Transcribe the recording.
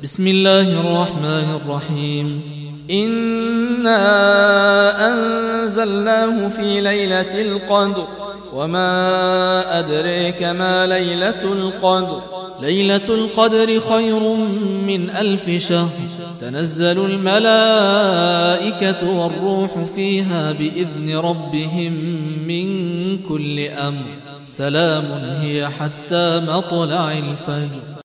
بسم الله الرحمن الرحيم. إنا أنزلناه في ليلة القدر وما أدريك ما ليلة القدر. ليلة القدر خير من 1000 شهر. تنزل الملائكة والروح فيها بإذن ربهم من كل أمر. سلام هي حتى مطلع الفجر.